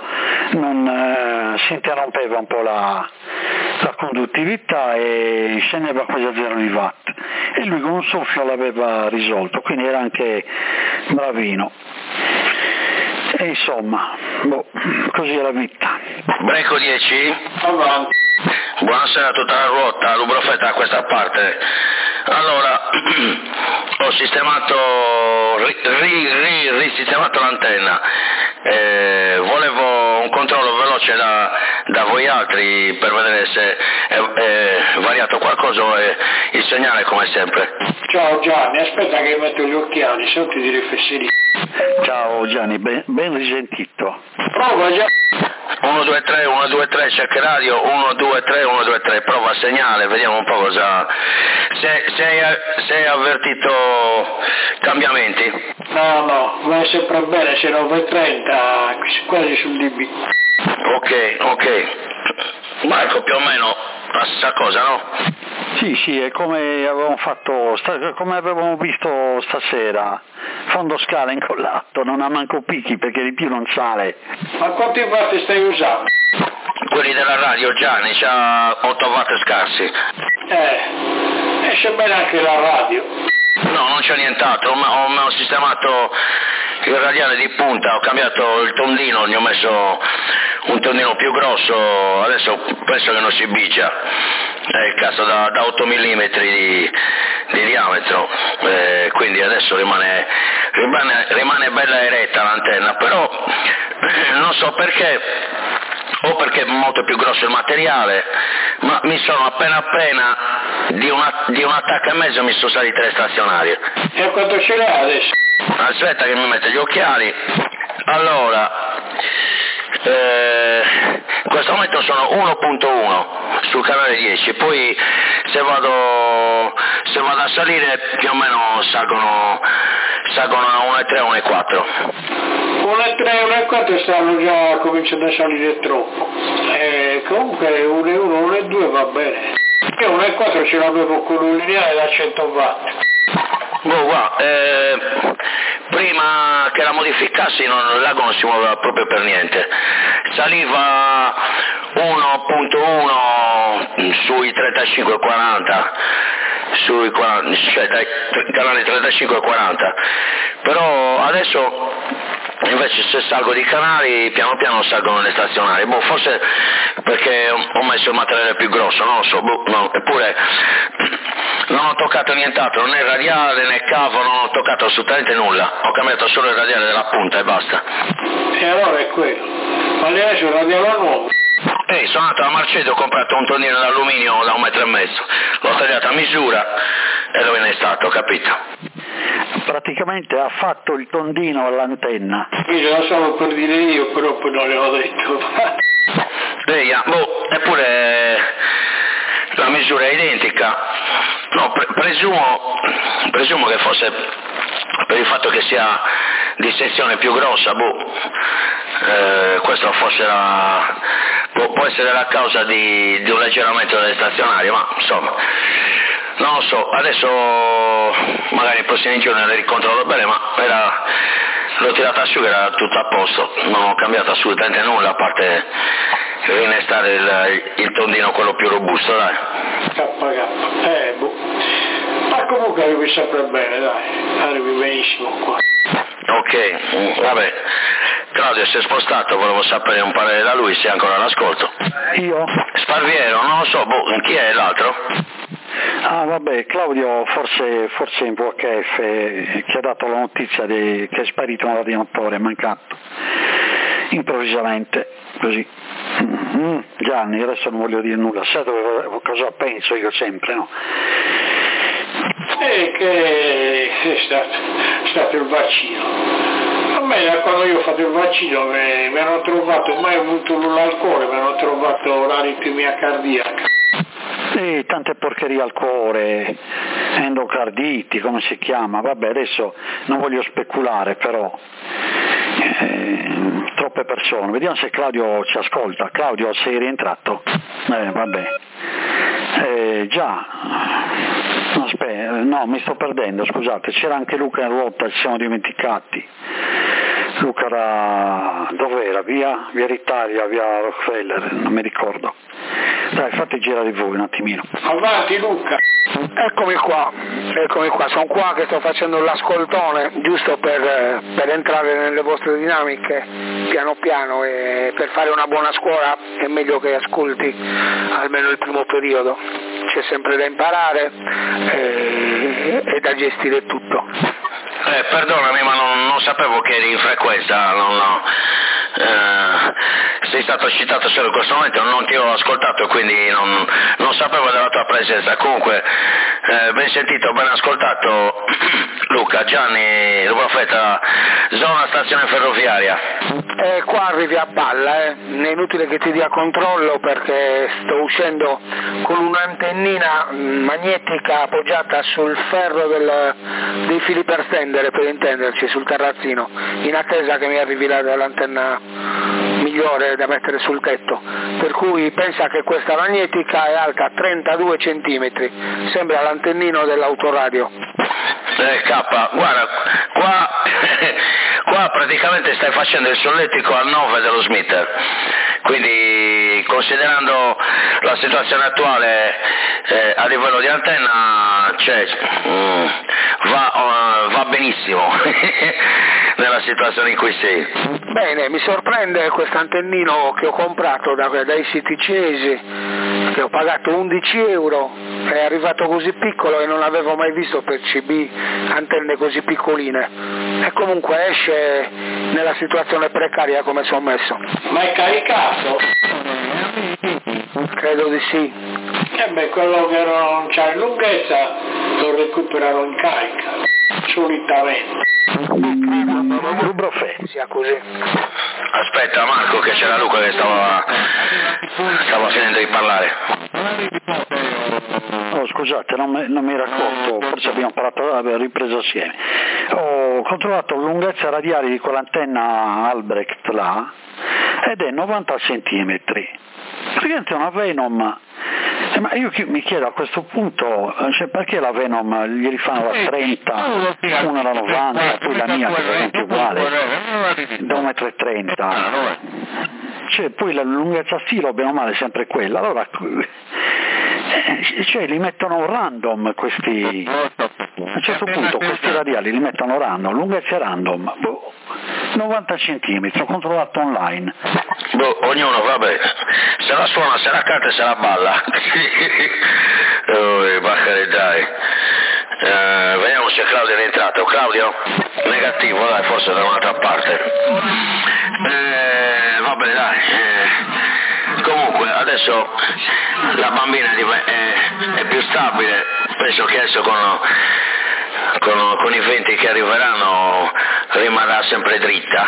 B: si interrompeva un po' la conduttività e scendeva quasi a 0 watt, e lui con un soffio l'aveva risolto, quindi era anche bravino. E insomma, così è la vita.
C: Breco 10?
E: Avanti.
C: Buonasera a tutta la ruota, Lubrofetta da questa parte. Allora, ho sistemato, risistemato l'antenna, volevo un controllo veloce da voi altri per vedere se è variato qualcosa o è il segnale come sempre.
E: Ciao Gianni, aspetta che metto gli occhiali, se no ti direi fesserie.
B: Ciao Gianni, ben risentito.
E: Prova Gianni.
C: 1, 2, 3, check radio, 1, 2, 3, prova segnale, vediamo un po' cosa. Se hai avvertito cambiamenti?
E: No, va sempre bene, se 9:30, quasi sul DB.
C: Ok. Marco, più o meno la stessa cosa, no?
B: Sì, è come avevamo visto stasera, fondo scala incollato, non ha manco picchi perché di più non sale.
E: Ma quanti watt stai usando?
C: Quelli della radio Gianni, c'ha 8 watt scarsi.
E: Esce bene anche la radio.
C: No, non c'è nient'altro, ho sistemato il radiale di punta, ho cambiato il tondino, gli ho messo un tondino più grosso, adesso penso che non si bigia, è il caso da 8 mm di diametro, quindi adesso rimane bella eretta l'antenna, però non so perché, o perché è molto più grosso il materiale, ma mi sono appena di un attacco e mezzo mi sono salite le stazionarie.
E: E quanto ce l'ha adesso?
C: Aspetta che mi metto gli occhiali. Allora, in questo momento sono 1.1 sul canale 10, poi se vado a salire più o meno salgono a 1.3, 1.4.
E: 1.3, 1.4 stanno già cominciando a salire troppo. Comunque 1.1, 1.2 va bene. Io 1.4 ce l'avevo con un lineare da 100 watt.
C: Prima che la modificassi il lago non si muoveva proprio per niente, saliva 1.1 sui 35-40, cioè dai canali 35-40, però adesso invece se salgo di canali piano piano salgono le stazionarie, forse perché ho messo il materiale più grosso, non lo so, eppure non ho toccato nient'altro, né radiale né cavo, non ho toccato assolutamente nulla, ho cambiato solo il radiale della punta e basta.
E: E allora è quello, ma lei adesso il radiale nuovo?
C: Sono andato a Marcedo, ho comprato un tonnino d'alluminio da 1,5 metri, l'ho tagliato a misura e dove ne è stato, capito?
B: praticamente ha fatto il tondino all'antenna.
E: Sì, lo stavo per dire io, però poi non l'avevo detto.
C: Eppure la misura è identica. No, presumo che fosse per il fatto che sia di sezione più grossa, questo forse può essere la causa di un leggero aumento delle stazionarie, ma insomma non lo so, adesso magari nei prossimi giorni le ricontrollo bene, ma l'ho tirata su che era tutto a posto, non ho cambiato assolutamente nulla a parte rinnestare il tondino quello più robusto, dai.
E: Ma comunque arrivi sempre bene, dai, arrivi benissimo qua.
C: Ok, vabbè. Claudio si è spostato, volevo sapere un parere da lui, se è ancora all'ascolto.
B: Io?
C: Sparviero, non lo so, chi è l'altro?
B: Ah vabbè, Claudio forse in VHF che ha dato la notizia che è sparito un radiatore, è mancato improvvisamente, così. Gianni, adesso non voglio dire nulla, sai cosa penso io sempre, no?
E: Che è stato il vaccino. A me da quando io ho fatto il vaccino mi hanno trovato, mai avuto l'alcol, mi hanno trovato l'aritmia cardiaca.
B: Sì, tante porcherie al cuore, endocarditi, come si chiama, vabbè adesso non voglio speculare però, troppe persone, vediamo se Claudio ci ascolta. Claudio, sei rientrato? Vabbè, già, no, mi sto perdendo, scusate, c'era anche Luca in ruota, ci siamo dimenticati. Luca era, dov'era? Via Italia, via Rockefeller, non mi ricordo. Dai, fate girare voi un attimino.
E: Avanti Luca.
G: Eccomi qua, sono qua che sto facendo l'ascoltone, giusto per entrare nelle vostre dinamiche piano piano, e per fare una buona scuola è meglio che ascolti almeno il primo periodo, c'è sempre da imparare e da gestire tutto.
C: Perdonami, ma non sapevo che eri in frequenza, sei stato citato solo in questo momento, non ti ho ascoltato, quindi non sapevo della tua presenza. Comunque, ben sentito, ben ascoltato Luca, Gianni, il profeta, zona stazione ferroviaria.
G: Qua arrivi a palla, è inutile che ti dia controllo perché sto uscendo con un'antennina magnetica appoggiata sul ferro dei fili per stendere, per intenderci, sul terrazzino, in attesa che mi arrivi l'antenna migliore da mettere sul tetto, per cui pensa che questa magnetica è alta 32 centimetri, sembra l'antennino dell'autoradio.
C: Guarda, qua praticamente stai facendo il solletico al 9 dello Smith, quindi considerando la situazione attuale a livello di antenna, va benissimo nella situazione in cui sei.
G: Bene, mi sorprende questo antennino che ho comprato dai siti cinesi, che ho pagato 11 euro, è arrivato così piccolo e non l'avevo mai visto per CB antenne così piccoline, e comunque esce nella situazione precaria come sono messo.
E: Ma è caricato?
G: Credo di sì.
E: Quello che non c'ha lunghezza lo recuperano in carica, solitamente.
B: Rubrofè.
G: Sia così.
C: Aspetta Marco, che c'era Luca che stava finendo di parlare.
B: Oh, scusate, non mi era accorto, forse abbiamo ripreso assieme. Ho controllato la lunghezza radiale di quell'antenna Albrecht là ed è 90 centimetri. Praticamente una Venom. Ma io mi chiedo a questo punto, perché la Venom gli rifanno la 30, una da 90, poi la mia che è veramente uguale, da 1,30 m. Poi la lunghezza stilo, bene o male, è sempre quella. Allora, li mettono random questi, a un certo punto questi radiali li mettono random, lunghezza random, 90 cm, ho controllato online.
C: Ognuno, vabbè, se la suona, se la canta e se la balla. Dai. Vediamo se Claudio è rientrato. Claudio? Negativo, dai, forse da un'altra parte. Vabbè, dai. Comunque, adesso la bambina è più stabile, penso che adesso con i venti che arriveranno rimarrà sempre dritta.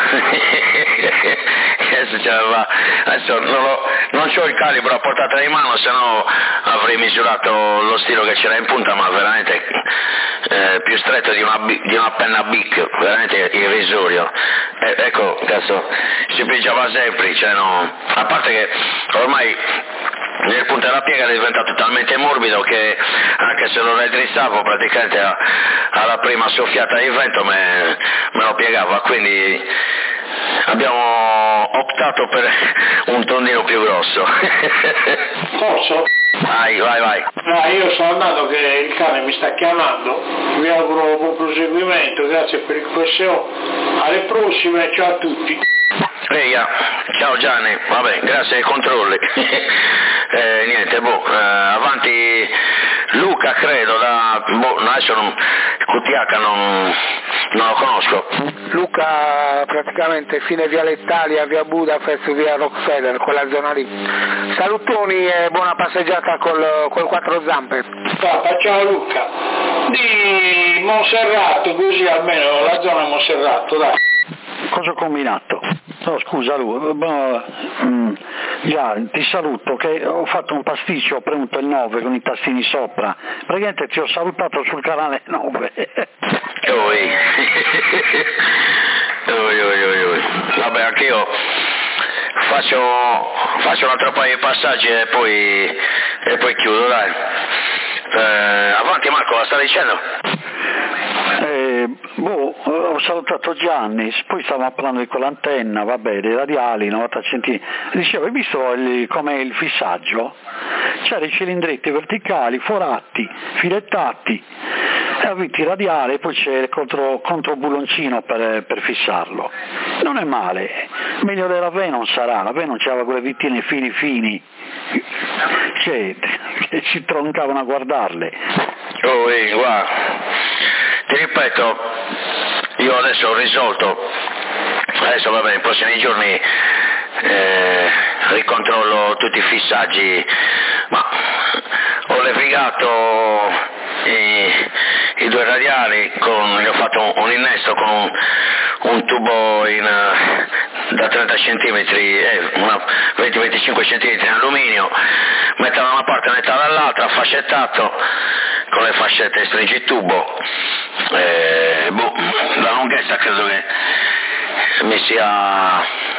C: Adesso non c'ho il calibro a portata di mano, se no avrei misurato lo stilo che c'era in punta, ma veramente più stretto di una penna Bic, veramente irrisorio. Ecco, cazzo, si pigiava sempre, cioè no, a parte che ormai nel punto della piega è diventato talmente morbido che anche se lo raddrizzavo praticamente alla prima soffiata di vento me lo piegava, quindi abbiamo optato per un tondino più grosso.
E: Posso?
C: Vai.
E: Io sono andato che il cane mi sta chiamando, vi auguro buon proseguimento, grazie per il QSO, alle prossime, ciao a tutti.
C: Eia, ciao Gianni, vabbè, grazie ai controlli. Niente, avanti Luca credo, adesso QTH non lo conosco.
G: Luca praticamente fine via Lettalia, via Budapest, via Rockefeller, quella zona lì. Salutoni e buona passeggiata col quattro zampe.
E: Ciao Luca, di Monserrato, così almeno la zona Monserrato, dai.
B: Cosa ho combinato? No, scusa già, ti saluto che ho fatto un pasticcio, ho premuto il 9 con i tastini sopra, praticamente ti ho salutato sul canale 9.
C: Oi. Vabbè, anche io faccio un altro paio di passaggi e poi chiudo, dai. Avanti Marco, la stavi dicendo?
B: Ho salutato Gianni, poi stavamo parlando di quell'antenna, vabbè, dei radiali, 90 cm. Dicevo, hai visto com'è il fissaggio? C'è i cilindretti verticali, forati, filettati, e avviti radiali e poi c'è il controbulloncino per fissarlo. Non è male, meglio della Venom sarà, la Venom c'aveva quelle vittine fini, che ci troncavano a guardarle.
C: Guarda, ti ripeto, io adesso ho risolto, adesso vabbè, nei prossimi giorni ricontrollo tutti i fissaggi, ma ho levigato i due radiali, gli ho fatto un innesto con un tubo da 30 cm, 20-25 cm in alluminio, metà da una parte e metà dall'altra, fascettato con le fascette stringitubo. La lunghezza credo che mi sia